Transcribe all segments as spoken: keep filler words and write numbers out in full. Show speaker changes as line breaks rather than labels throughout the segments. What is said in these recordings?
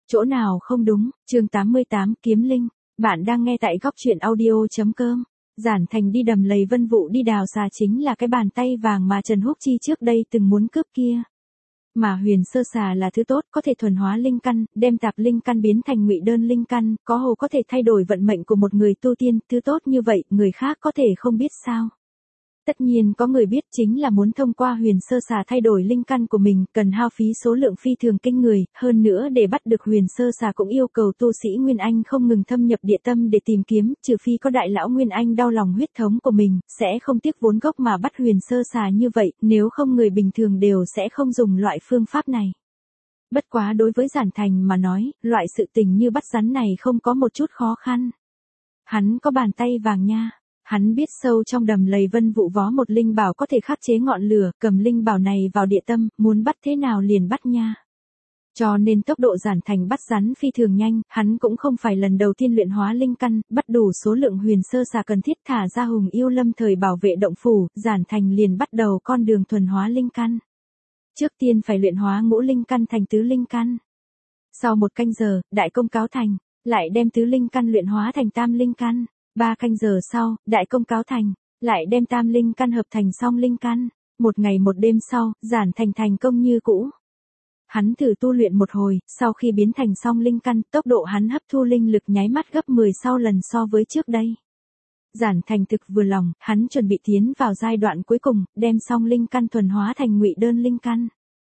Chỗ nào không đúng, chương tám mươi tám kiếm linh, bạn đang nghe tại góc truyện audio.com. Giản Thành đi đầm lầy Vân Vũ đi đào xà chính là cái bàn tay vàng mà Trần Húc Chi trước đây từng muốn cướp kia. Mà huyền sơ xà là thứ tốt, có thể thuần hóa linh căn, đem tạp linh căn biến thành ngụy đơn linh căn, có hồ có thể thay đổi vận mệnh của một người tu tiên, thứ tốt như vậy, người khác có thể không biết sao. Tất nhiên có người biết, chính là muốn thông qua huyền sơ xà thay đổi linh căn của mình, cần hao phí số lượng phi thường kinh người, hơn nữa để bắt được huyền sơ xà cũng yêu cầu tu sĩ Nguyên Anh không ngừng thâm nhập địa tâm để tìm kiếm, trừ phi có đại lão Nguyên Anh đau lòng huyết thống của mình, sẽ không tiếc vốn gốc mà bắt huyền sơ xà như vậy, nếu không người bình thường đều sẽ không dùng loại phương pháp này. Bất quá đối với Giản Thành mà nói, loại sự tình như bắt rắn này không có một chút khó khăn. Hắn có bàn tay vàng nha. Hắn biết sâu trong đầm lầy Vân Vũ vó một linh bảo có thể khắc chế ngọn lửa, cầm linh bảo này vào địa tâm, muốn bắt thế nào liền bắt nha. Cho nên tốc độ Giản Thành bắt rắn phi thường nhanh, hắn cũng không phải lần đầu tiên luyện hóa linh căn, bắt đủ số lượng huyền sơ xà cần thiết thả ra Hùng Yêu Lâm thời bảo vệ động phủ, Giản Thành liền bắt đầu con đường thuần hóa linh căn. Trước tiên phải luyện hóa ngũ linh căn thành tứ linh căn. Sau một canh giờ, đại công cáo thành, lại đem tứ linh căn luyện hóa thành tam linh căn. Ba canh giờ sau, đại công cáo thành, lại đem tam linh căn hợp thành song linh căn. Một ngày một đêm sau, Giản Thành thành công như cũ. Hắn thử tu luyện một hồi, sau khi biến thành song linh căn, tốc độ hắn hấp thu linh lực nháy mắt gấp mười sau lần so với trước đây. Giản Thành thực vừa lòng, hắn chuẩn bị tiến vào giai đoạn cuối cùng, đem song linh căn thuần hóa thành ngụy đơn linh căn.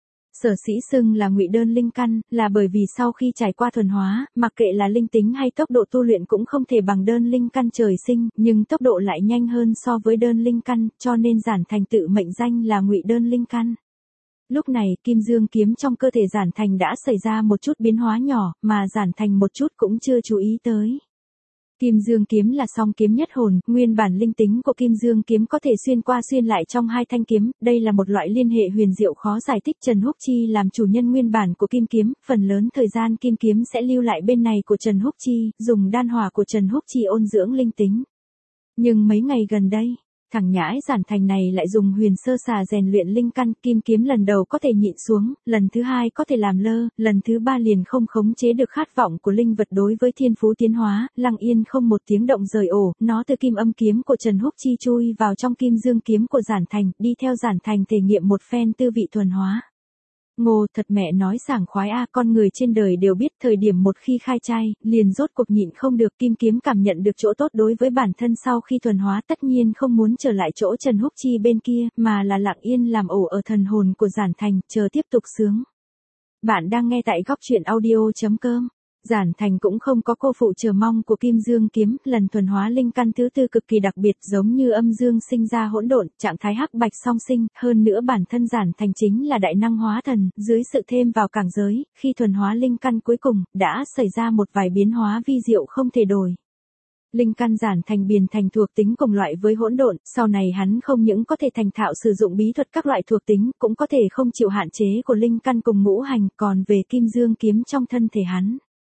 Sở sĩ xưng là ngụy đơn linh căn, là bởi vì sau khi trải qua thuần hóa, mặc kệ là linh tính hay tốc độ tu luyện cũng không thể bằng đơn linh căn trời sinh, nhưng tốc độ lại nhanh hơn so với đơn linh căn, cho nên Giản Thành tự mệnh danh là ngụy đơn linh căn. Lúc này, kim dương kiếm trong cơ thể Giản Thành đã xảy ra một chút biến hóa nhỏ, mà Giản Thành một chút cũng chưa chú ý tới. Kim Dương kiếm là song kiếm nhất hồn, nguyên bản linh tính của Kim Dương kiếm có thể xuyên qua xuyên lại trong hai thanh kiếm, đây là một loại liên hệ huyền diệu khó giải thích. Trần Húc Chi làm chủ nhân nguyên bản của Kim kiếm, phần lớn thời gian Kim kiếm sẽ lưu lại bên này của Trần Húc Chi, dùng đan hỏa của Trần Húc Chi ôn dưỡng linh tính. Nhưng mấy ngày gần đây, thằng nhãi Giản Thành này lại dùng huyền sơ xà rèn luyện linh căn, Kim kiếm lần đầu có thể nhịn xuống, lần thứ hai có thể làm lơ, lần thứ ba liền không khống chế được khát vọng của linh vật đối với thiên phú tiến hóa, lặng yên không một tiếng động rời ổ, nó từ kim âm kiếm của Trần Húc Chi chui vào trong kim dương kiếm của Giản Thành, đi theo Giản Thành thể nghiệm một phen tư vị thuần hóa. Ngô, thật mẹ nói sảng khoái a, con người trên đời đều biết thời điểm một khi khai trai, liền rốt cuộc nhịn không được. Kim kiếm cảm nhận được chỗ tốt đối với bản thân sau khi thuần hóa, tất nhiên không muốn trở lại chỗ Trần Húc Chi bên kia, mà là lặng yên làm ổ ở thần hồn của Giản Thành, chờ tiếp tục sướng. Bạn đang nghe tại góc truyện audio.com. Giản Thành cũng không có cô phụ chờ mong của Kim Dương kiếm, lần thuần hóa linh căn thứ tư cực kỳ đặc biệt, giống như âm dương sinh ra hỗn độn, trạng thái hắc bạch song sinh, hơn nữa bản thân Giản Thành chính là đại năng hóa thần, dưới sự thêm vào cảng giới, khi thuần hóa linh căn cuối cùng, đã xảy ra một vài biến hóa vi diệu không thể đổi. Linh căn Giản Thành biến thành thuộc tính cùng loại với hỗn độn, sau này hắn không những có thể thành thạo sử dụng bí thuật các loại thuộc tính, cũng có thể không chịu hạn chế của linh căn cùng ngũ hành, còn về Kim Dương kiếm trong thân thể hắn.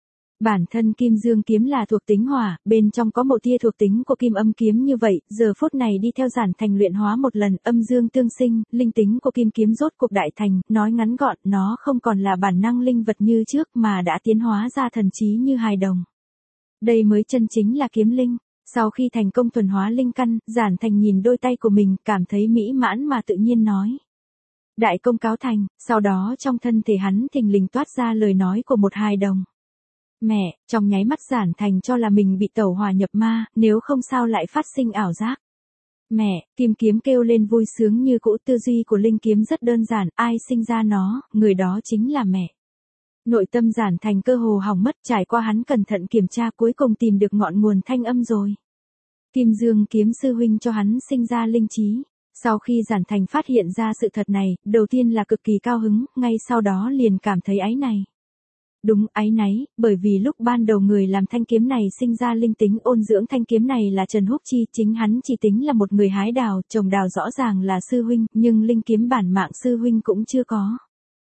Bản thân Kim Dương kiếm là thuộc tính hỏa, bên trong có một tia thuộc tính của Kim âm kiếm như vậy, giờ phút này đi theo Giản Thành luyện hóa một lần, âm dương tương sinh, linh tính của Kim kiếm rốt cuộc đại thành, nói ngắn gọn, nó không còn là bản năng linh vật như trước mà đã tiến hóa ra thần trí như hài đồng. Đây mới chân chính là kiếm linh. Sau khi thành công thuần hóa linh căn, Giản Thành nhìn đôi tay của mình, cảm thấy mỹ mãn mà tự nhiên nói. Đại công cáo thành, sau đó trong thân thể hắn thình lình toát ra lời nói của một hài đồng. Mẹ, trong nháy mắt Giản Thành cho là mình bị tẩu hỏa nhập ma, nếu không sao lại phát sinh ảo giác. Mẹ, Kim kiếm kêu lên vui sướng như cũ, tư duy của linh kiếm rất đơn giản, ai sinh ra nó, người đó chính là mẹ. Nội tâm Giản Thành cơ hồ hỏng mất, trải qua hắn cẩn thận kiểm tra cuối cùng tìm được ngọn nguồn thanh âm rồi. Kim Dương kiếm sư huynh cho hắn sinh ra linh trí. Sau khi Giản Thành phát hiện ra sự thật này, đầu tiên là cực kỳ cao hứng, ngay sau đó liền cảm thấy áy này. Đúng, áy náy, bởi vì lúc ban đầu người làm thanh kiếm này sinh ra linh tính ôn dưỡng thanh kiếm này là Trần Húc Chi, chính hắn chỉ tính là một người hái đào, trồng đào rõ ràng là sư huynh, nhưng linh kiếm bản mạng sư huynh cũng chưa có.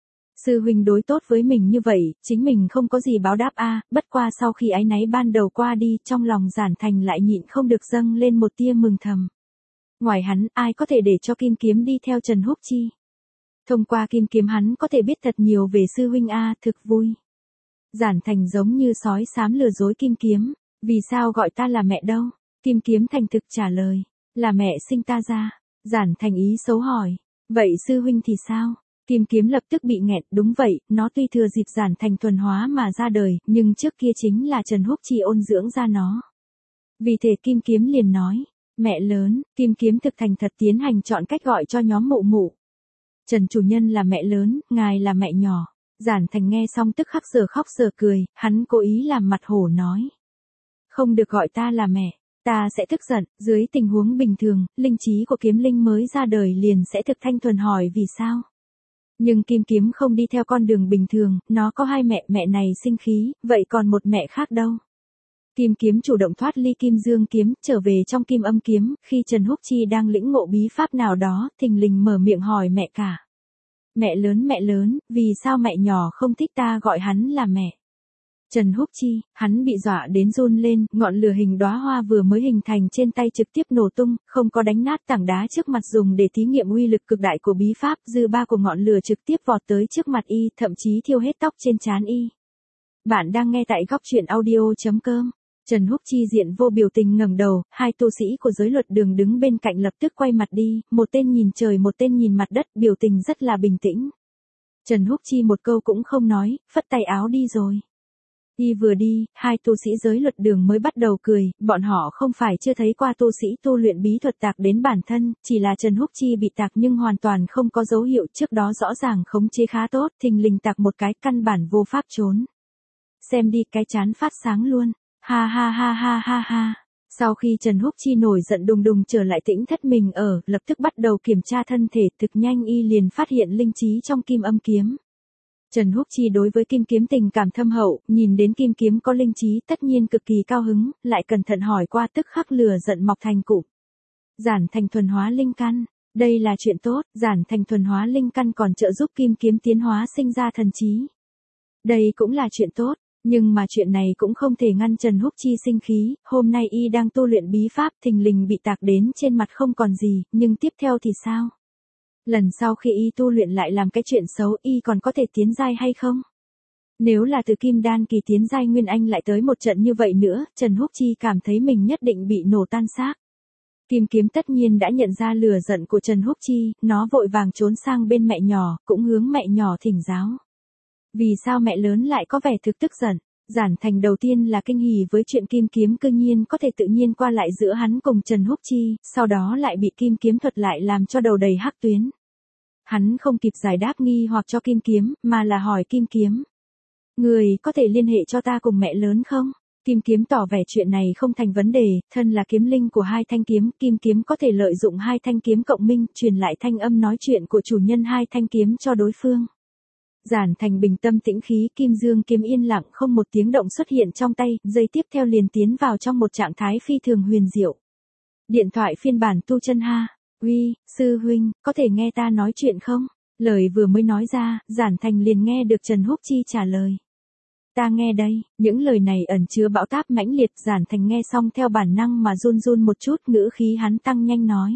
Sư huynh đối tốt với mình như vậy, chính mình không có gì báo đáp a, bất qua sau khi áy náy ban đầu qua đi, trong lòng Giản Thành lại nhịn không được dâng lên một tia mừng thầm. Ngoài hắn, ai có thể để cho Kim kiếm đi theo Trần Húc Chi? Thông qua Kim kiếm hắn có thể biết thật nhiều về sư huynh a, thực vui. Giản Thành giống như sói xám lừa dối Kim Kiếm, vì sao gọi ta là mẹ đâu? Kim Kiếm thành thực trả lời, là mẹ sinh ta ra. Giản Thành ý xấu hỏi, vậy sư huynh thì sao? Kim Kiếm lập tức bị nghẹn, đúng vậy, nó tuy thừa dịp Giản Thành thuần hóa mà ra đời, nhưng trước kia chính là Trần Húc Chi ôn dưỡng ra nó. Vì thế Kim Kiếm liền nói, mẹ lớn, Kim Kiếm thực thành thật tiến hành chọn cách gọi cho nhóm mụ mụ. Trần chủ nhân là mẹ lớn, ngài là mẹ nhỏ. Giản Thành nghe xong tức khắc giờ khóc giờ cười, hắn cố ý làm mặt hổ nói. Không được gọi ta là mẹ, ta sẽ tức giận. Dưới tình huống bình thường, linh trí của Kiếm Linh mới ra đời liền sẽ thực thanh thuần hỏi vì sao. Nhưng Kim Kiếm không đi theo con đường bình thường, nó có hai mẹ, mẹ này sinh khí, vậy còn một mẹ khác đâu. Kim Kiếm chủ động thoát ly Kim Dương Kiếm, trở về trong Kim Âm Kiếm, khi Trần Húc Chi đang lĩnh ngộ bí pháp nào đó, thình lình mở miệng hỏi mẹ cả. Mẹ lớn mẹ lớn, vì sao mẹ nhỏ không thích ta gọi hắn là mẹ? Trần Húc Chi, hắn bị dọa đến run lên, ngọn lửa hình đóa hoa vừa mới hình thành trên tay trực tiếp nổ tung, không có đánh nát tảng đá trước mặt dùng để thí nghiệm uy lực cực đại của bí pháp, dư ba của ngọn lửa trực tiếp vọt tới trước mặt y, thậm chí thiêu hết tóc trên trán y. Bạn đang nghe tại góc truyện audio chấm com. Trần Húc Chi diện vô biểu tình ngẩng đầu, hai tu sĩ của giới luật đường đứng bên cạnh lập tức quay mặt đi, một tên nhìn trời một tên nhìn mặt đất, biểu tình rất là bình tĩnh. Trần Húc Chi một câu cũng không nói, phất tay áo đi rồi. Y vừa đi, hai tu sĩ giới luật đường mới bắt đầu cười, bọn họ không phải chưa thấy qua tu sĩ tu luyện bí thuật tạc đến bản thân, chỉ là Trần Húc Chi bị tạc nhưng hoàn toàn không có dấu hiệu, trước đó rõ ràng khống chế khá tốt, thình lình tạc một cái căn bản vô pháp trốn. Xem đi, cái chán phát sáng luôn. Ha ha ha ha ha ha. Sau khi Trần Húc Chi nổi giận đùng đùng trở lại tĩnh thất mình ở, lập tức bắt đầu kiểm tra thân thể, thực nhanh y liền phát hiện linh trí trong Kim Âm Kiếm. Trần Húc Chi đối với Kim Kiếm tình cảm thâm hậu, nhìn đến Kim Kiếm có linh trí tất nhiên cực kỳ cao hứng, lại cẩn thận hỏi qua tức khắc lửa giận mọc thành cụm. Giản Thành thuần hóa linh căn, đây là chuyện tốt, Giản Thành thuần hóa linh căn còn trợ giúp Kim Kiếm tiến hóa sinh ra thần trí. Đây cũng là chuyện tốt. Nhưng mà chuyện này cũng không thể ngăn Trần Húc Chi sinh khí, hôm nay y đang tu luyện bí pháp thình lình bị tạc đến trên mặt không còn gì, nhưng tiếp theo thì sao? Lần sau khi y tu luyện lại làm cái chuyện xấu y còn có thể tiến giai hay không? Nếu là từ Kim Đan kỳ tiến giai Nguyên Anh lại tới một trận như vậy nữa, Trần Húc Chi cảm thấy mình nhất định bị nổ tan xác. Kim Kiếm tất nhiên đã nhận ra lửa giận của Trần Húc Chi, nó vội vàng trốn sang bên mẹ nhỏ, cũng hướng mẹ nhỏ thỉnh giáo. Vì sao mẹ lớn lại có vẻ thực tức giận? Giản Thành đầu tiên là kinh hỉ với chuyện Kim Kiếm cư nhiên có thể tự nhiên qua lại giữa hắn cùng Trần Húc Chi, sau đó lại bị Kim Kiếm thuật lại làm cho đầu đầy hắc tuyến. Hắn không kịp giải đáp nghi hoặc cho Kim Kiếm, mà là hỏi Kim Kiếm. Người có thể liên hệ cho ta cùng mẹ lớn không? Kim Kiếm tỏ vẻ chuyện này không thành vấn đề, thân là kiếm linh của hai thanh kiếm, Kim Kiếm có thể lợi dụng hai thanh kiếm cộng minh, truyền lại thanh âm nói chuyện của chủ nhân hai thanh kiếm cho đối phương. Giản Thành bình tâm tĩnh khí, Kim Dương Kiếm yên lặng không một tiếng động xuất hiện trong tay, giây tiếp theo liền tiến vào trong một trạng thái phi thường huyền diệu. Điện thoại phiên bản tu chân ha. Uy, sư huynh, có thể nghe ta nói chuyện không? Lời vừa mới nói ra, Giản Thành liền nghe được Trần Húc Chi trả lời. Ta nghe đây, những lời này ẩn chứa bão táp mãnh liệt, Giản Thành nghe xong theo bản năng mà run run một chút, ngữ khí hắn tăng nhanh nói.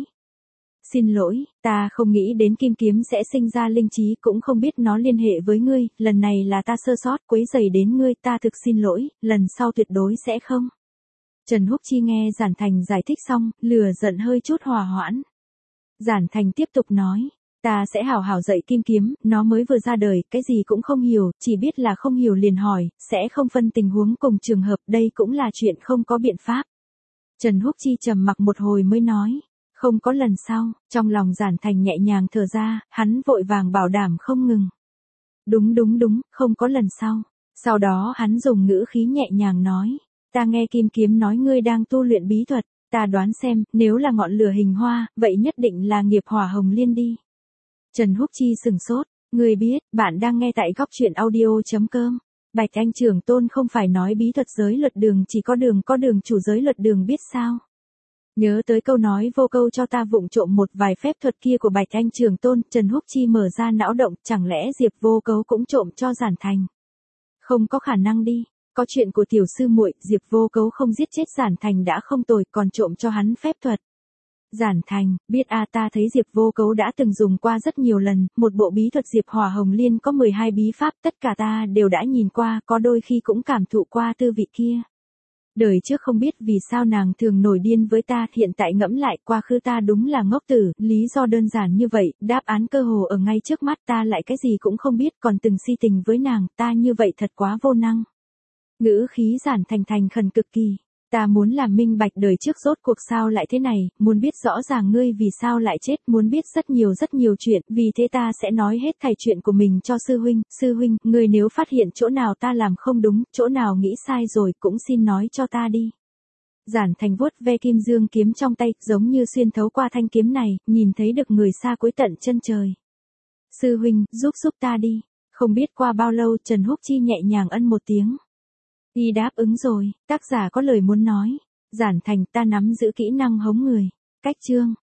Xin lỗi, ta không nghĩ đến Kim Kiếm sẽ sinh ra linh trí, cũng không biết nó liên hệ với ngươi, lần này là ta sơ sót quấy rầy đến ngươi, ta thực xin lỗi, lần sau tuyệt đối sẽ không. Trần Húc Chi nghe Giản Thành giải thích xong, lửa giận hơi chút hòa hoãn. Giản Thành tiếp tục nói, ta sẽ hảo hảo dạy Kim Kiếm, nó mới vừa ra đời, cái gì cũng không hiểu, chỉ biết là không hiểu liền hỏi, sẽ không phân tình huống cùng trường hợp, đây cũng là chuyện không có biện pháp. Trần Húc Chi trầm mặc một hồi mới nói. Không có lần sau, trong lòng Giản Thành nhẹ nhàng thở ra, hắn vội vàng bảo đảm không ngừng. Đúng đúng đúng, không có lần sau. Sau đó hắn dùng ngữ khí nhẹ nhàng nói, ta nghe Kim Kiếm nói ngươi đang tu luyện bí thuật, ta đoán xem, nếu là ngọn lửa hình hoa, vậy nhất định là nghiệp hỏa hồng liên đi. Trần Húc Chi sừng sốt, ngươi biết, bạn đang nghe tại góc truyện audio chấm com. Bạch Anh Trưởng Tôn không phải nói bí thuật giới luật đường chỉ có đường có đường chủ giới luật đường biết sao. Nhớ tới câu nói vô câu cho ta vụng trộm một vài phép thuật kia của Bạch Anh Trường Tôn, Trần Húc Chi mở ra não động, chẳng lẽ Diệp Vô Cấu cũng trộm cho Giản Thành? Không có khả năng đi, có chuyện của tiểu sư muội, Diệp Vô Cấu không giết chết Giản Thành đã không tồi, còn trộm cho hắn phép thuật. Giản Thành, biết a ta thấy Diệp Vô Cấu đã từng dùng qua rất nhiều lần, một bộ bí thuật Diệp Hỏa Hồng Liên có mười hai bí pháp, tất cả ta đều đã nhìn qua, có đôi khi cũng cảm thụ qua tư vị kia. Đời trước không biết vì sao nàng thường nổi điên với ta, hiện tại ngẫm lại quá khứ ta đúng là ngốc tử, lý do đơn giản như vậy, đáp án cơ hồ ở ngay trước mắt, ta lại cái gì cũng không biết, còn từng si tình với nàng, ta như vậy thật quá vô năng. Ngữ khí Giản Thành thành khẩn cực kỳ. Ta muốn làm minh bạch đời trước rốt cuộc sao lại thế này, muốn biết rõ ràng ngươi vì sao lại chết, muốn biết rất nhiều rất nhiều chuyện, vì thế ta sẽ nói hết thảy chuyện của mình cho sư huynh, sư huynh, ngươi nếu phát hiện chỗ nào ta làm không đúng, chỗ nào nghĩ sai rồi, cũng xin nói cho ta đi. Giản Thành vuốt ve kim dương kiếm trong tay, giống như xuyên thấu qua thanh kiếm này, nhìn thấy được người xa cuối tận chân trời. Sư huynh, giúp giúp ta đi. Không biết qua bao lâu, Trần Húc Chi nhẹ nhàng ân một tiếng. Y đáp ứng rồi, tác giả có lời muốn nói. Giản Thành, ta nắm giữ kỹ năng hống người. Cách chương.